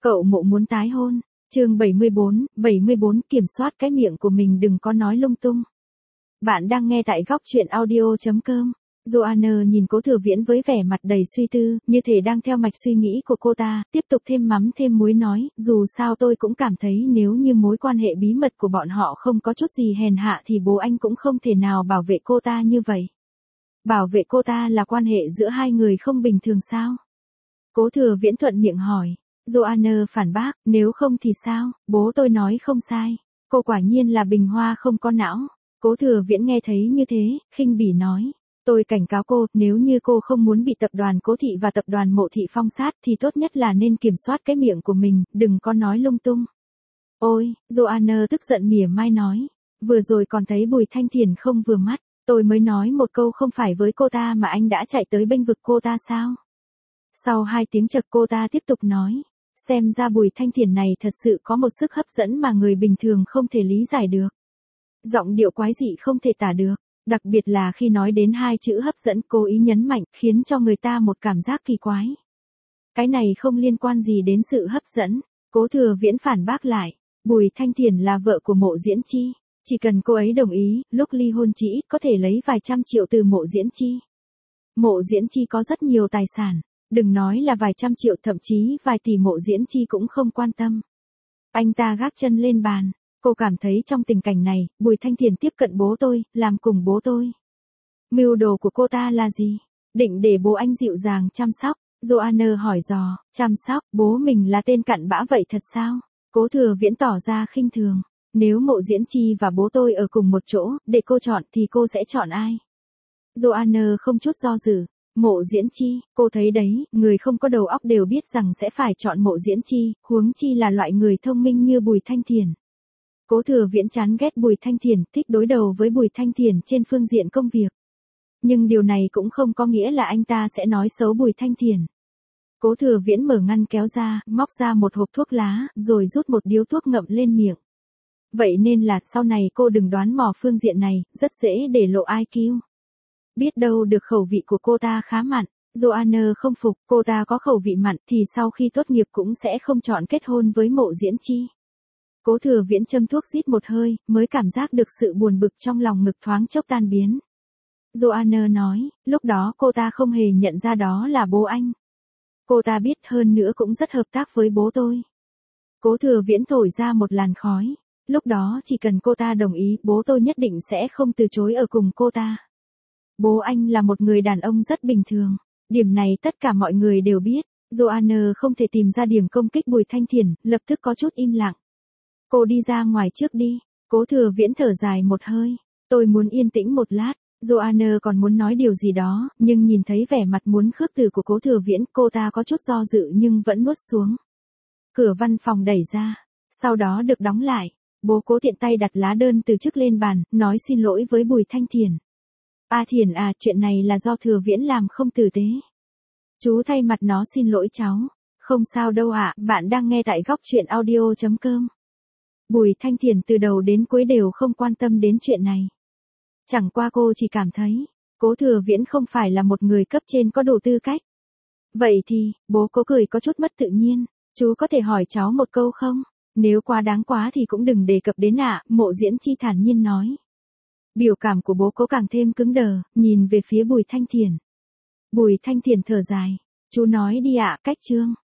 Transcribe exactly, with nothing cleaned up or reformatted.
Cậu Mộ muốn tái hôn. Chương bảy mươi bốn, bảy mươi bốn kiểm soát cái miệng của mình đừng có nói lung tung. Bạn đang nghe tại góc truyện audio chấm com. Joanna nhìn Cố Thừa Viễn với vẻ mặt đầy suy tư, như thể đang theo mạch suy nghĩ của cô ta, tiếp tục thêm mắm thêm muối nói, dù sao tôi cũng cảm thấy nếu như mối quan hệ bí mật của bọn họ không có chút gì hèn hạ thì bố anh cũng không thể nào bảo vệ cô ta như vậy. Bảo vệ cô ta là quan hệ giữa hai người không bình thường sao? Cố Thừa Viễn thuận miệng hỏi. Joanna phản bác, nếu không thì sao, bố tôi nói không sai. Cô quả nhiên là bình hoa không có não. Cố Thừa Viễn nghe thấy như thế, khinh bỉ nói. Tôi cảnh cáo cô, nếu như cô không muốn bị tập đoàn Cố Thị và tập đoàn Mộ Thị phong sát thì tốt nhất là nên kiểm soát cái miệng của mình, đừng có nói lung tung. Ôi, Joanna tức giận mỉa mai nói. Vừa rồi còn thấy Bùi Thanh Thiền không vừa mắt, tôi mới nói một câu không phải với cô ta mà anh đã chạy tới bênh vực cô ta sao? Sau hai tiếng chậc cô ta tiếp tục nói. Xem ra Bùi Thanh Thiền này thật sự có một sức hấp dẫn mà người bình thường không thể lý giải được. Giọng điệu quái dị không thể tả được, đặc biệt là khi nói đến hai chữ hấp dẫn cố ý nhấn mạnh khiến cho người ta một cảm giác kỳ quái. Cái này không liên quan gì đến sự hấp dẫn, Cố Thừa Viễn phản bác lại. Bùi Thanh Thiền là vợ của Mộ Diễn Chi, chỉ cần cô ấy đồng ý, lúc ly hôn chỉ có thể lấy vài trăm triệu từ Mộ Diễn Chi. Mộ Diễn Chi có rất nhiều tài sản. Đừng nói là vài trăm triệu thậm chí vài tỷ Mộ Diễn Chi cũng không quan tâm. Anh ta gác chân lên bàn. Cô cảm thấy trong tình cảnh này, Bùi Thanh Thiền tiếp cận bố tôi, làm cùng bố tôi. Mưu đồ của cô ta là gì? Định để bố anh dịu dàng chăm sóc. Joanna hỏi dò, chăm sóc, bố mình là tên cặn bã vậy thật sao? Cố Thừa Viễn tỏ ra khinh thường. Nếu Mộ Diễn Chi và bố tôi ở cùng một chỗ, để cô chọn thì cô sẽ chọn ai? Joanna không chút do dự. Mộ Diễn Chi, cô thấy đấy, người không có đầu óc đều biết rằng sẽ phải chọn Mộ Diễn Chi, huống chi là loại người thông minh như Bùi Thanh Thiền. Cố Thừa Viễn chán ghét Bùi Thanh Thiền, thích đối đầu với Bùi Thanh Thiền trên phương diện công việc. Nhưng điều này cũng không có nghĩa là anh ta sẽ nói xấu Bùi Thanh Thiền. Cố Thừa Viễn mở ngăn kéo ra, móc ra một hộp thuốc lá, rồi rút một điếu thuốc ngậm lên miệng. Vậy nên là sau này cô đừng đoán mò phương diện này, rất dễ để lộ i kiu. Biết đâu được khẩu vị của cô ta khá mặn. Joanna không phục, cô ta có khẩu vị mặn thì sau khi tốt nghiệp cũng sẽ không chọn kết hôn với Mộ Diễn Chi. Cố Thừa Viễn châm thuốc rít một hơi, mới cảm giác được sự buồn bực trong lòng ngực thoáng chốc tan biến. Joanna nói, lúc đó cô ta không hề nhận ra đó là bố anh. Cô ta biết hơn nữa cũng rất hợp tác với bố tôi. Cố Thừa Viễn thổi ra một làn khói. Lúc đó chỉ cần cô ta đồng ý, bố tôi nhất định sẽ không từ chối ở cùng cô ta. Bố anh là một người đàn ông rất bình thường. Điểm này tất cả mọi người đều biết. Joanna không thể tìm ra điểm công kích Bùi Thanh Thiền, lập tức có chút im lặng. Cô đi ra ngoài trước đi. Cố Thừa Viễn thở dài một hơi. Tôi muốn yên tĩnh một lát. Joanna còn muốn nói điều gì đó, nhưng nhìn thấy vẻ mặt muốn khước từ của Cố Thừa Viễn, cô ta có chút do dự nhưng vẫn nuốt xuống. Cửa văn phòng đẩy ra, sau đó được đóng lại. Bố Cố tiện tay đặt lá đơn từ chức lên bàn, nói xin lỗi với Bùi Thanh Thiền. A Thiền à, chuyện này là do Thừa Viễn làm không tử tế. Chú thay mặt nó xin lỗi cháu. Không sao đâu ạ, bạn đang nghe tại góc truyện audio chấm com. Bùi Thanh Thiền từ đầu đến cuối đều không quan tâm đến chuyện này. Chẳng qua cô chỉ cảm thấy, Cố Thừa Viễn không phải là một người cấp trên có đủ tư cách. Vậy thì, bố Cố cười có chút mất tự nhiên. Chú có thể hỏi cháu một câu không? Nếu quá đáng quá thì cũng đừng đề cập đến ạ, Mộ Diễn Chi thản nhiên nói. Biểu cảm của bố Cố càng thêm cứng đờ, nhìn về phía Bùi Thanh Thiền. Bùi Thanh Thiền thở dài. Chú nói đi ạ, cách chương.